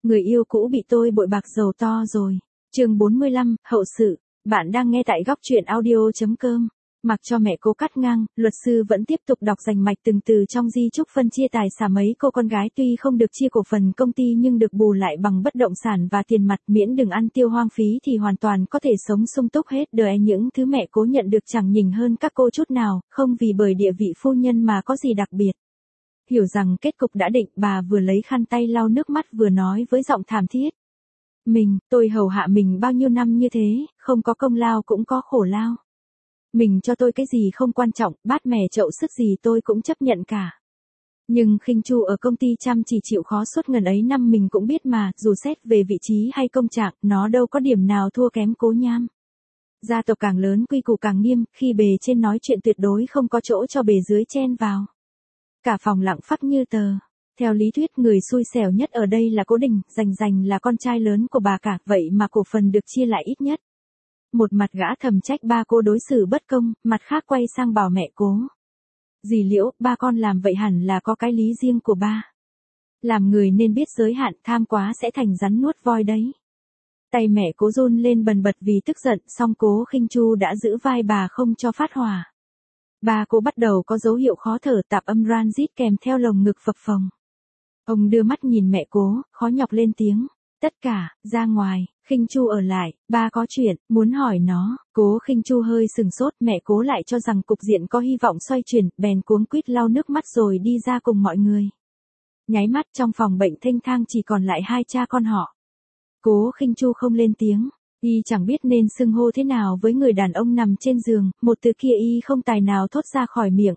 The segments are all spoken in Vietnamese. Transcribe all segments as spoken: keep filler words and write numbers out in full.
Người yêu cũ bị tôi bội bạc giàu to rồi. Chương bốn mươi lăm, hậu sự. Bạn đang nghe tại góc truyện audio chấm com. Mặc cho mẹ Cố cắt ngang, luật sư vẫn tiếp tục đọc rành mạch từng từ trong di chúc phân chia tài sản mấy cô con gái tuy không được chia cổ phần công ty nhưng được bù lại bằng bất động sản và tiền mặt, miễn đừng ăn tiêu hoang phí thì hoàn toàn có thể sống sung túc hết đời. Những thứ mẹ Cố nhận được chẳng nhỉnh hơn các cô chút nào, không vì bởi địa vị phu nhân mà có gì đặc biệt. Hiểu rằng kết cục đã định, bà vừa lấy khăn tay lau nước mắt vừa nói với giọng thảm thiết. Mình, tôi hầu hạ mình bao nhiêu năm như thế, không có công lao cũng có khổ lao. Mình cho tôi cái gì không quan trọng, bát mẻ chậu sức gì tôi cũng chấp nhận cả. Nhưng Khinh Chu ở công ty chăm chỉ chịu khó suốt ngần ấy năm mình cũng biết mà, dù xét về vị trí hay công trạng, nó đâu có điểm nào thua kém Cố Nham. Gia tộc càng lớn quy củ càng nghiêm, khi bề trên nói chuyện tuyệt đối không có chỗ cho bề dưới chen vào. Cả phòng lặng phắc như tờ. Theo lý thuyết người xui xẻo nhất ở đây là Cố Đình, Dành Dành là con trai lớn của bà cả, vậy mà cổ phần được chia lại ít nhất. Một mặt gã thầm trách ba cô đối xử bất công, mặt khác quay sang bảo mẹ Cố. Dì Liễu, ba con làm vậy hẳn là có cái lý riêng của ba. Làm người nên biết giới hạn, tham quá sẽ thành rắn nuốt voi đấy. Tay mẹ Cố run lên bần bật vì tức giận, song Cố Khinh Chu đã giữ vai bà không cho phát hỏa. Ba cô bắt đầu có dấu hiệu khó thở, tạp âm ran rít kèm theo lồng ngực phập phồng. Ông đưa mắt nhìn mẹ Cố, khó nhọc lên tiếng. Tất cả, ra ngoài. Khinh Chu ở lại, ba có chuyện, muốn hỏi nó. Cố Khinh Chu hơi sừng sốt, mẹ Cố lại cho rằng cục diện có hy vọng xoay chuyển, bèn cuống quýt lau nước mắt rồi đi ra cùng mọi người. Nháy mắt trong phòng bệnh thênh thang chỉ còn lại hai cha con họ. Cố Khinh Chu không lên tiếng, y chẳng biết nên xưng hô thế nào với người đàn ông nằm trên giường, một từ kia y không tài nào thốt ra khỏi miệng.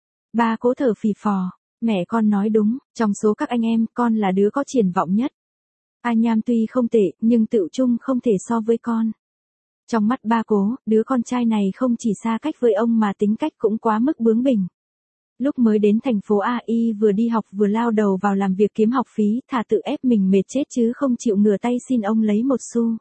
Ba Cố thở phì phò, mẹ con nói đúng, trong số các anh em, con là đứa có triển vọng nhất. A Nham tuy không tệ, nhưng tựu chung không thể so với con. Trong mắt ba Cố, đứa con trai này không chỉ xa cách với ông mà tính cách cũng quá mức bướng bỉnh. Lúc mới đến thành phố A Y vừa đi học vừa lao đầu vào làm việc kiếm học phí, thà tự ép mình mệt chết chứ không chịu ngửa tay xin ông lấy một xu.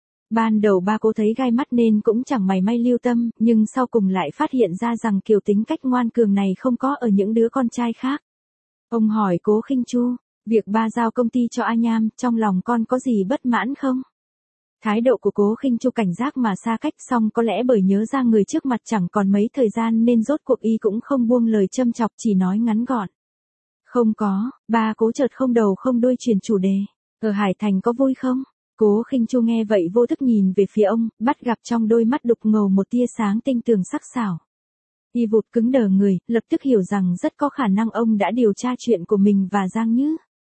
Ban đầu ba Cố thấy gai mắt nên cũng chẳng mảy may lưu tâm, nhưng sau cùng lại phát hiện ra rằng kiểu tính cách ngoan cường này không có ở những đứa con trai khác. Ông hỏi Cố Khinh Chu, việc ba giao công ty cho A Nham, trong lòng con có gì bất mãn không? Thái độ của Cố Khinh Chu cảnh giác mà xa cách, xong có lẽ bởi nhớ ra người trước mặt chẳng còn mấy thời gian nên rốt cuộc y cũng không buông lời châm chọc, chỉ nói ngắn gọn. Không có. Ba Cố chợt không đầu không đuôi chuyển chủ đề. Ở Hải Thành có vui không? Cố Khinh Chu nghe vậy vô thức nhìn về phía ông, bắt gặp trong đôi mắt đục ngầu một tia sáng tinh tường sắc sảo. Y vụt cứng đờ người, lập tức hiểu rằng rất có khả năng ông đã điều tra chuyện của mình và Giang Như.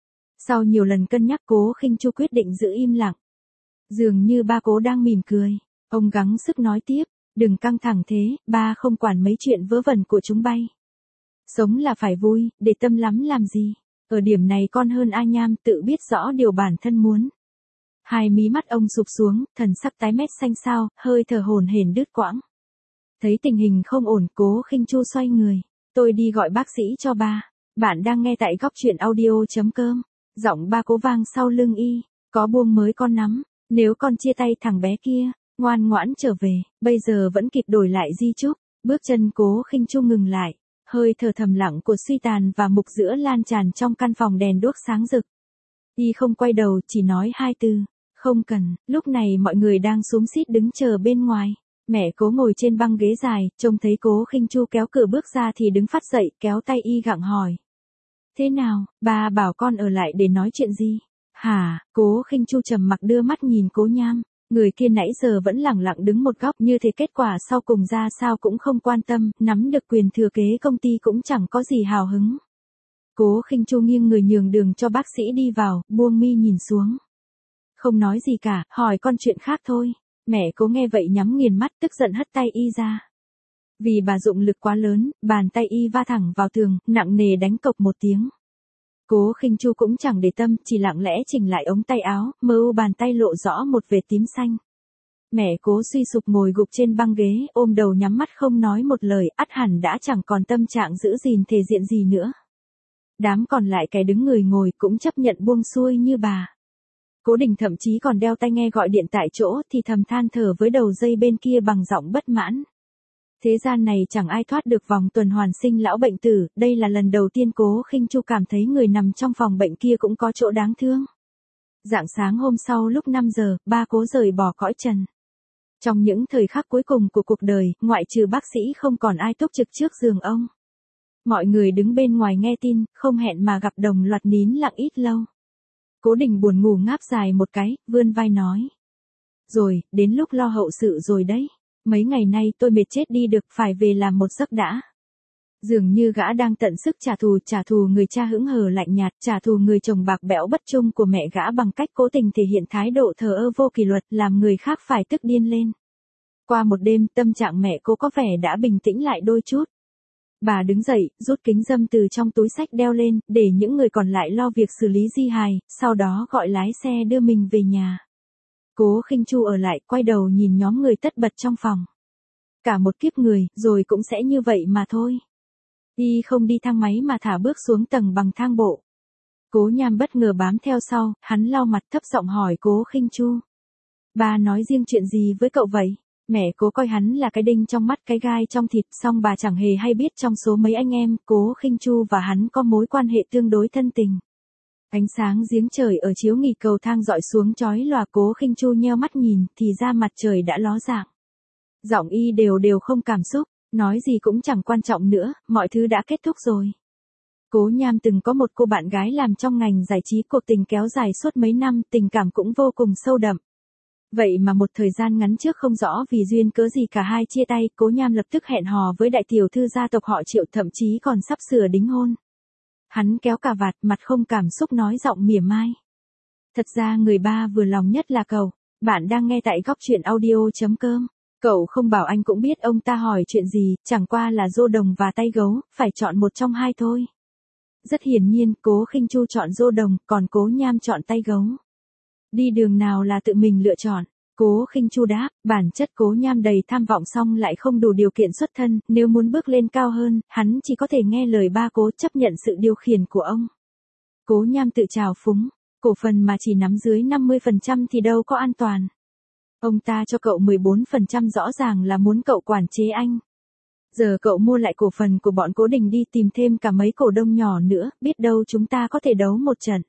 Sau nhiều lần cân nhắc, Cố Khinh Chu quyết định giữ im lặng. Dường như ba Cố đang mỉm cười. Ông gắng sức nói tiếp, đừng căng thẳng thế, ba không quản mấy chuyện vớ vẩn của chúng bay. Sống là phải vui, để tâm lắm làm gì. Ở điểm này con hơn A Nham, tự biết rõ điều bản thân muốn. Hai mí mắt ông sụp xuống, thần sắc tái mét xanh xao, hơi thở hổn hển đứt quãng. Thấy tình hình không ổn, Cố Khinh Chu xoay người. Tôi đi gọi bác sĩ cho ba. Bạn đang nghe tại góc truyện audio chấm com. Giọng ba Cố vang sau lưng y. Có buông mới con nắm. Nếu con chia tay thằng bé kia, ngoan ngoãn trở về, bây giờ vẫn kịp đổi lại di chúc. Bước chân Cố Khinh Chu ngừng lại. Hơi thở thầm lặng của suy tàn và mục giữa lan tràn trong căn phòng đèn đuốc sáng rực. Y không quay đầu, chỉ nói hai từ. Không cần. Lúc này mọi người đang xúm xít đứng chờ bên ngoài. Mẹ Cố ngồi trên băng ghế dài, trông thấy Cố Khinh Chu kéo cửa bước ra thì đứng phát dậy, kéo tay y gặng hỏi. Thế nào, ba bảo con ở lại để nói chuyện gì? Hả? Cố Khinh Chu trầm mặc đưa mắt nhìn Cố Nham. Người kia nãy giờ vẫn lẳng lặng đứng một góc, như thế kết quả sau cùng ra sao cũng không quan tâm, nắm được quyền thừa kế công ty cũng chẳng có gì hào hứng. Cố Khinh Chu nghiêng người nhường đường cho bác sĩ đi vào, buông mi nhìn xuống. Không nói gì cả, hỏi con chuyện khác thôi. Mẹ Cố nghe vậy nhắm nghiền mắt, tức giận hất tay y ra. Vì bà dụng lực quá lớn, bàn tay y va thẳng vào tường, nặng nề đánh cộc một tiếng. Cố Khinh Chu cũng chẳng để tâm, chỉ lặng lẽ chỉnh lại ống tay áo, mờ u bàn tay lộ rõ một vệt tím xanh. Mẹ Cố suy sụp ngồi gục trên băng ghế, ôm đầu nhắm mắt không nói một lời, ắt hẳn đã chẳng còn tâm trạng giữ gìn thể diện gì nữa. Đám còn lại kẻ đứng người ngồi cũng chấp nhận buông xuôi như bà. Cố Đình thậm chí còn đeo tai nghe gọi điện tại chỗ, thì thầm than thở với đầu dây bên kia bằng giọng bất mãn. Thế gian này chẳng ai thoát được vòng tuần hoàn sinh lão bệnh tử, đây là lần đầu tiên Cố Khinh Chu cảm thấy người nằm trong phòng bệnh kia cũng có chỗ đáng thương. Rạng sáng hôm sau lúc năm giờ, ba cố rời bỏ cõi trần. Trong những thời khắc cuối cùng của cuộc đời, ngoại trừ bác sĩ không còn ai túc trực trước giường ông. Mọi người đứng bên ngoài nghe tin, không hẹn mà gặp đồng loạt nín lặng ít lâu. Cố Đình buồn ngủ ngáp dài một cái, vươn vai nói. Rồi, đến lúc lo hậu sự rồi đấy. Mấy ngày nay tôi mệt chết đi được, phải về làm một giấc đã. Dường như gã đang tận sức trả thù, trả thù người cha hững hờ lạnh nhạt, trả thù người chồng bạc bẽo bất trung của mẹ gã bằng cách cố tình thể hiện thái độ thờ ơ vô kỷ luật, làm người khác phải tức điên lên. Qua một đêm, tâm trạng mẹ cô có vẻ đã bình tĩnh lại đôi chút. Bà đứng dậy, rút kính râm từ trong túi xách đeo lên, để những người còn lại lo việc xử lý di hài, sau đó gọi lái xe đưa mình về nhà. Cố Khinh Chu ở lại, quay đầu nhìn nhóm người tất bật trong phòng. Cả một kiếp người, rồi cũng sẽ như vậy mà thôi. Y không đi thang máy mà thả bước xuống tầng bằng thang bộ. Cố Nham bất ngờ bám theo sau, hắn lau mặt thấp giọng hỏi Cố Khinh Chu. Bà nói riêng chuyện gì với cậu vậy? Mẹ Cố coi hắn là cái đinh trong mắt cái gai trong thịt, song bà chẳng hề hay biết trong số mấy anh em, Cố Khinh Chu và hắn có mối quan hệ tương đối thân tình. Ánh sáng giếng trời ở chiếu nghỉ cầu thang dọi xuống chói lòa. Cố Khinh Chu nheo mắt nhìn, thì ra mặt trời đã ló dạng. Giọng y đều đều không cảm xúc, nói gì cũng chẳng quan trọng nữa, mọi thứ đã kết thúc rồi. Cố Nham từng có một cô bạn gái làm trong ngành giải trí, cuộc tình kéo dài suốt mấy năm, tình cảm cũng vô cùng sâu đậm. Vậy mà một thời gian ngắn trước không rõ vì duyên cớ gì cả hai chia tay, Cố Nham lập tức hẹn hò với đại tiểu thư gia tộc họ Triệu, thậm chí còn sắp sửa đính hôn. Hắn kéo cà vạt, mặt không cảm xúc nói giọng mỉa mai. Thật ra người ba vừa lòng nhất là cậu. Bạn đang nghe tại góc truyện audio chấm com. Cậu không bảo anh cũng biết ông ta hỏi chuyện gì, chẳng qua là Dô Đồng và tay gấu, phải chọn một trong hai thôi. Rất hiển nhiên, Cố Khinh Chu chọn Dô Đồng, còn Cố Nham chọn tay gấu. Đi đường nào là tự mình lựa chọn. Cố Khinh Chu đáp, bản chất Cố Nham đầy tham vọng song lại không đủ điều kiện xuất thân, nếu muốn bước lên cao hơn, hắn chỉ có thể nghe lời ba Cố, chấp nhận sự điều khiển của ông. Cố Nham tự trào phúng, cổ phần mà chỉ nắm dưới năm mươi phần trăm thì đâu có an toàn. Ông ta cho cậu mười bốn phần trăm rõ ràng là muốn cậu quản chế anh. Giờ cậu mua lại cổ phần của bọn Cố Đình đi, tìm thêm cả mấy cổ đông nhỏ nữa, biết đâu chúng ta có thể đấu một trận.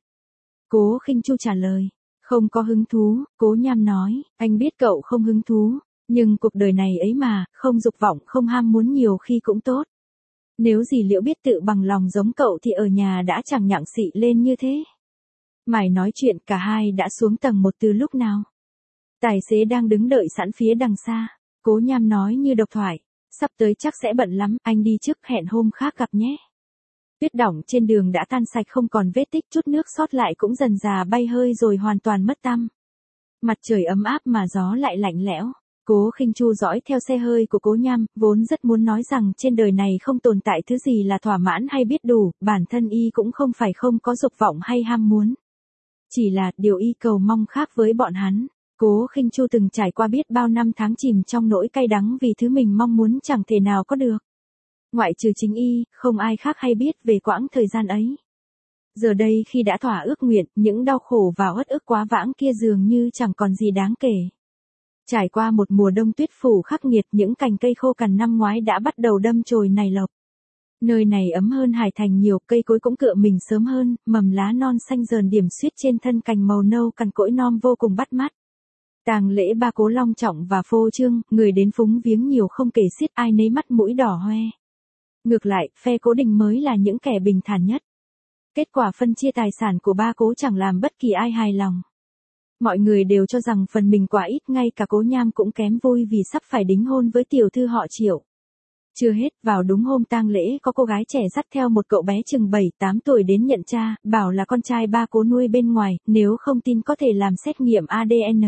Cố Khinh Chu trả lời. Không có hứng thú, Cố Nham nói, anh biết cậu không hứng thú, nhưng cuộc đời này ấy mà, không dục vọng, không ham muốn nhiều khi cũng tốt. Nếu dì Liễu biết tự bằng lòng giống cậu thì ở nhà đã chẳng nhặng xị lên như thế. Mải nói chuyện, cả hai đã xuống tầng một từ lúc nào. Tài xế đang đứng đợi sẵn phía đằng xa. Cố Nham nói như độc thoại, sắp tới chắc sẽ bận lắm, anh đi trước, hẹn hôm khác gặp nhé. Tuyết đỏng trên đường đã tan sạch không còn vết tích, chút nước sót lại cũng dần dà bay hơi rồi hoàn toàn mất tăm. Mặt trời ấm áp mà gió lại lạnh lẽo. Cố Khinh Chu dõi theo xe hơi của Cố Nham, vốn rất muốn nói rằng trên đời này không tồn tại thứ gì là thỏa mãn hay biết đủ, bản thân y cũng không phải không có dục vọng hay ham muốn. Chỉ là điều y cầu mong khác với bọn hắn. Cố Khinh Chu từng trải qua biết bao năm tháng chìm trong nỗi cay đắng vì thứ mình mong muốn chẳng thể nào có được. Ngoại trừ chính y, không ai khác hay biết về quãng thời gian ấy. Giờ đây khi đã thỏa ước nguyện, những đau khổ và uất ức quá vãng kia dường như chẳng còn gì đáng kể. Trải qua một mùa đông tuyết phủ khắc nghiệt, những cành cây khô cằn năm ngoái đã bắt đầu đâm chồi nảy lộc. Nơi này ấm hơn Hải Thành nhiều, cây cối cũng cựa mình sớm hơn, mầm lá non xanh dờn điểm xuyết trên thân cành màu nâu cằn cỗi non vô cùng bắt mắt. Tang lễ ba Cố long trọng và phô trương, người đến phúng viếng nhiều không kể xiết, ai nấy mắt mũi đỏ hoe. Ngược lại, phe Cố Đình mới là những kẻ bình thản nhất. Kết quả phân chia tài sản của ba Cố chẳng làm bất kỳ ai hài lòng. Mọi người đều cho rằng phần mình quá ít, ngay cả Cố Nham cũng kém vui vì sắp phải đính hôn với tiểu thư họ Triệu. Chưa hết, vào đúng hôm tang lễ có cô gái trẻ dắt theo một cậu bé chừng bảy tám tuổi đến nhận cha, bảo là con trai ba Cố nuôi bên ngoài, nếu không tin có thể làm xét nghiệm a đê en.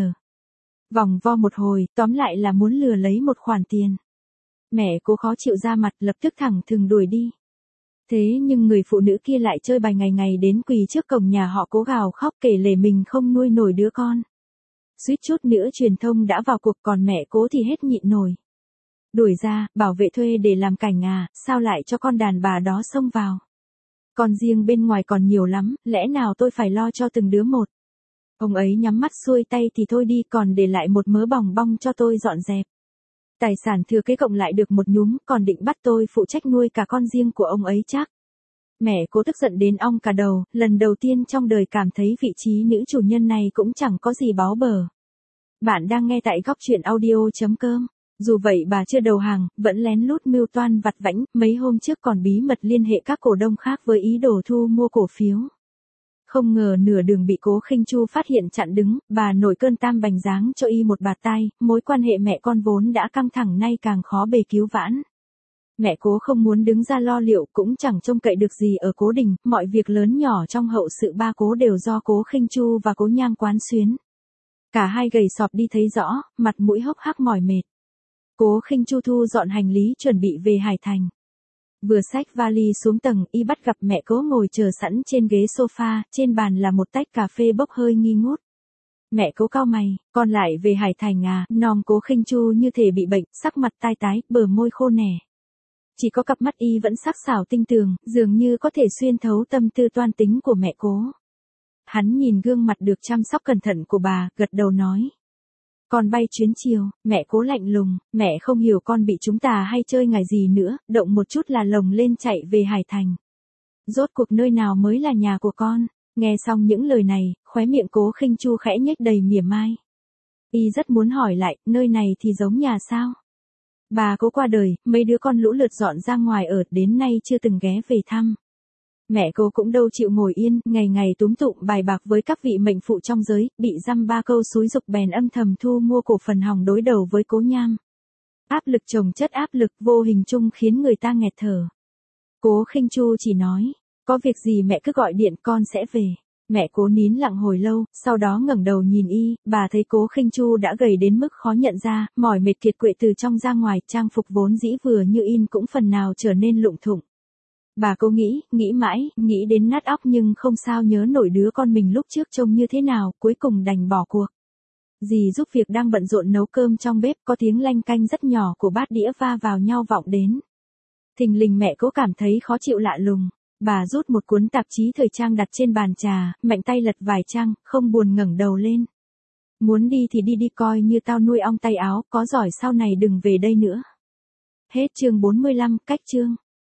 Vòng vo một hồi, tóm lại là muốn lừa lấy một khoản tiền. Mẹ Cố khó chịu ra mặt, lập tức thẳng thừng đuổi đi. Thế nhưng người phụ nữ kia lại chơi bài ngày ngày đến quỳ trước cổng nhà họ Cố gào khóc kể lể mình không nuôi nổi đứa con. Suýt chút nữa truyền thông đã vào cuộc, còn mẹ Cố thì hết nhịn nổi. Đuổi ra, bảo vệ thuê để làm cảnh à, sao lại cho con đàn bà đó xông vào. Con riêng bên ngoài còn nhiều lắm, lẽ nào tôi phải lo cho từng đứa một. Ông ấy nhắm mắt xuôi tay thì thôi đi, còn để lại một mớ bòng bong cho tôi dọn dẹp. Tài sản thừa kế cộng lại được một nhúm, còn định bắt tôi phụ trách nuôi cả con riêng của ông ấy chắc. Mẹ Cố tức giận đến ong cả đầu, lần đầu tiên trong đời cảm thấy vị trí nữ chủ nhân này cũng chẳng có gì bó bờ. Bạn đang nghe tại góc truyện audio.com. Dù vậy bà chưa đầu hàng, vẫn lén lút mưu toan vặt vãnh, mấy hôm trước còn bí mật liên hệ các cổ đông khác với ý đồ thu mua cổ phiếu. Không ngờ nửa đường bị Cố Khinh Chu phát hiện chặn đứng, bà nổi cơn tam bành giáng cho y một bạt tai, mối quan hệ mẹ con vốn đã căng thẳng nay càng khó bề cứu vãn. Mẹ Cố không muốn đứng ra lo liệu cũng chẳng trông cậy được gì ở Cố Đình, mọi việc lớn nhỏ trong hậu sự ba Cố đều do Cố Khinh Chu và Cố Nham quán xuyến. Cả hai gầy sọp đi thấy rõ, mặt mũi hốc hác mỏi mệt. Cố Khinh Chu thu dọn hành lý chuẩn bị về Hải Thành. Vừa xách vali xuống tầng, y bắt gặp mẹ Cố ngồi chờ sẵn trên ghế sofa, trên bàn là một tách cà phê bốc hơi nghi ngút. Mẹ Cố cau mày, con lại về Hải Thành à? Nom Cố Khinh Chu như thể bị bệnh, sắc mặt tai tái, bờ môi khô nẻ. Chỉ có cặp mắt y vẫn sắc sảo tinh tường, dường như có thể xuyên thấu tâm tư toan tính của mẹ Cố. Hắn nhìn gương mặt được chăm sóc cẩn thận của bà, gật đầu nói. Con bay chuyến chiều, mẹ Cố lạnh lùng, mẹ không hiểu con bị chúng ta hay chơi ngải gì nữa, động một chút là lồng lên chạy về Hải Thành. Rốt cuộc nơi nào mới là nhà của con? Nghe xong những lời này, khóe miệng Cố Khinh Chu khẽ nhếch đầy mỉa mai. Y rất muốn hỏi lại, nơi này thì giống nhà sao? Bà Cố qua đời, mấy đứa con lũ lượt dọn ra ngoài ở, đến nay chưa từng ghé về thăm. Mẹ Cố cũng đâu chịu ngồi yên, ngày ngày túm tụm bài bạc với các vị mệnh phụ trong giới, bị dăm ba câu xúi giục bèn âm thầm thu mua cổ phần hòng đối đầu với Cố Nham. Áp lực chồng chất áp lực vô hình chung khiến người ta nghẹt thở. Cố Khinh Chu chỉ nói, có việc gì mẹ cứ gọi điện con sẽ về. Mẹ Cố nín lặng hồi lâu, sau đó ngẩng đầu nhìn y, bà thấy Cố Khinh Chu đã gầy đến mức khó nhận ra, mỏi mệt kiệt quệ từ trong ra ngoài, trang phục vốn dĩ vừa như in cũng phần nào trở nên lụng thụng. Bà Cố nghĩ, nghĩ mãi, nghĩ đến nát óc nhưng không sao nhớ nổi đứa con mình lúc trước trông như thế nào, cuối cùng đành bỏ cuộc. Dì giúp việc đang bận rộn nấu cơm trong bếp, có tiếng lanh canh rất nhỏ của bát đĩa va vào nhau vọng đến. Thình lình mẹ Cố cảm thấy khó chịu lạ lùng. Bà rút một cuốn tạp chí thời trang đặt trên bàn trà, mạnh tay lật vài trang, không buồn ngẩng đầu lên. Muốn đi thì đi đi, coi như tao nuôi ong tay áo, có giỏi sau này đừng về đây nữa. Hết chương bốn mươi lăm, cách chương.